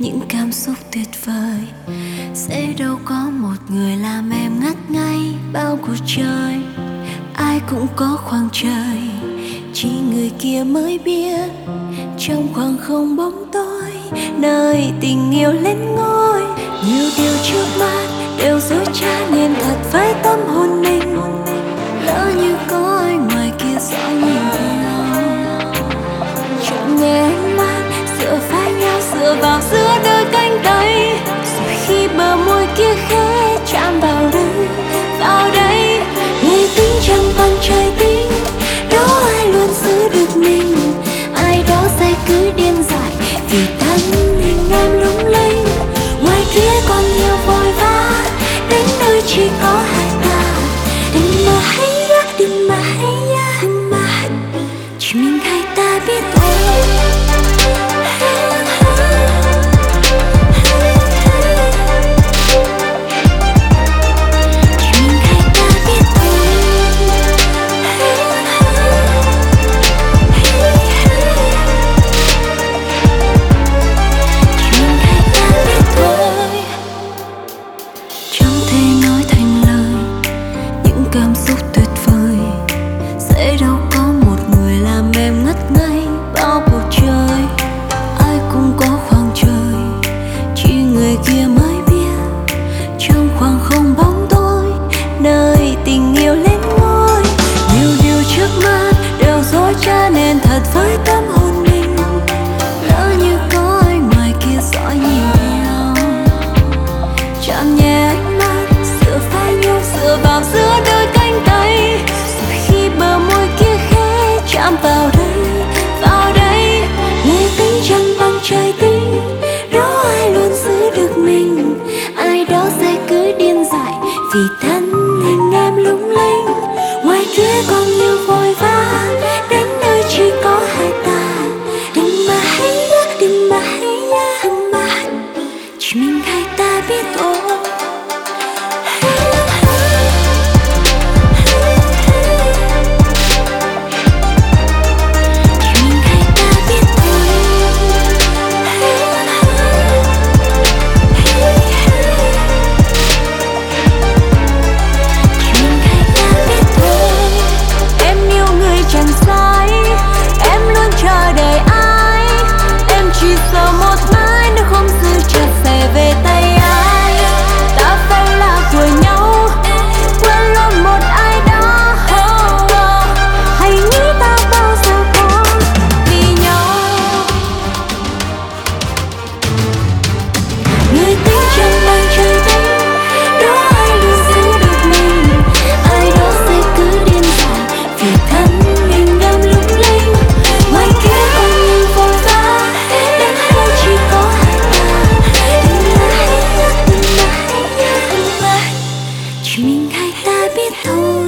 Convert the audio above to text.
những cảm xúc tuyệt vời. Sẽ đâu có một người làm em ngất ngây bao cuộc trời. Ai cũng có khoảng trời, chỉ người kia mới biết. Trong khoảng không bóng tối, nơi tình yêu lên ngôi. Nhiều điều trước mắt đều dối trá nên thật với tâm hồn mình. Lỡ như có ai ngoài kia rõ nhìn nhau, chọn nghe ánh mắt dựa vai nhau, dựa vào giữa đôi cánh tay. Rồi khi bờ môi kia khẽ chạm vào đây, vào đây. Người tính chẳng bằng trời tính, đâu ai luôn giữ được mình. Ai đó sẽ cứ điên dại vì thân hình em lung linh. Ngoài kia còn nhiều vội vã, đến nơi chỉ có hai ta. Đừng mà hay nhá, đừng mà hay nhá, đừng mà chỉ mình hai ta biết thôi. Cảm xúc tuyệt vời, sẽ đâu có một người làm em ngất ngây bao bầu trời. Ai cũng có khoảng trời, chỉ người kia mới biết. Trong khoảng không bóng tối, nơi tình yêu lên ngôi. Nhiều điều trước mắt đều dối trá nên thật với tâm hồn mình. Lỡ như có ai ngoài kia dõi nhìn nhau, chạm nhẹ ánh mắt dựa vai nhau, dựa vào giữa đôi cánh tay. Rồi khi bờ môi kia khẽ chạm vào đây, vào đây. Người tính chẳng bằng trời tính, đâu ai luôn giữ được mình. Ai đó sẽ cứ điên dại vì thân hình em lung linh. Ngoài kia còn nhiều vội vã, đến nơi chỉ có hai ta. Đừng mà hay nhá, đừng mà hay nhá, đừng mà chỉ mình hai ta biết thôi. Chỉ mình hai ta biết thôi.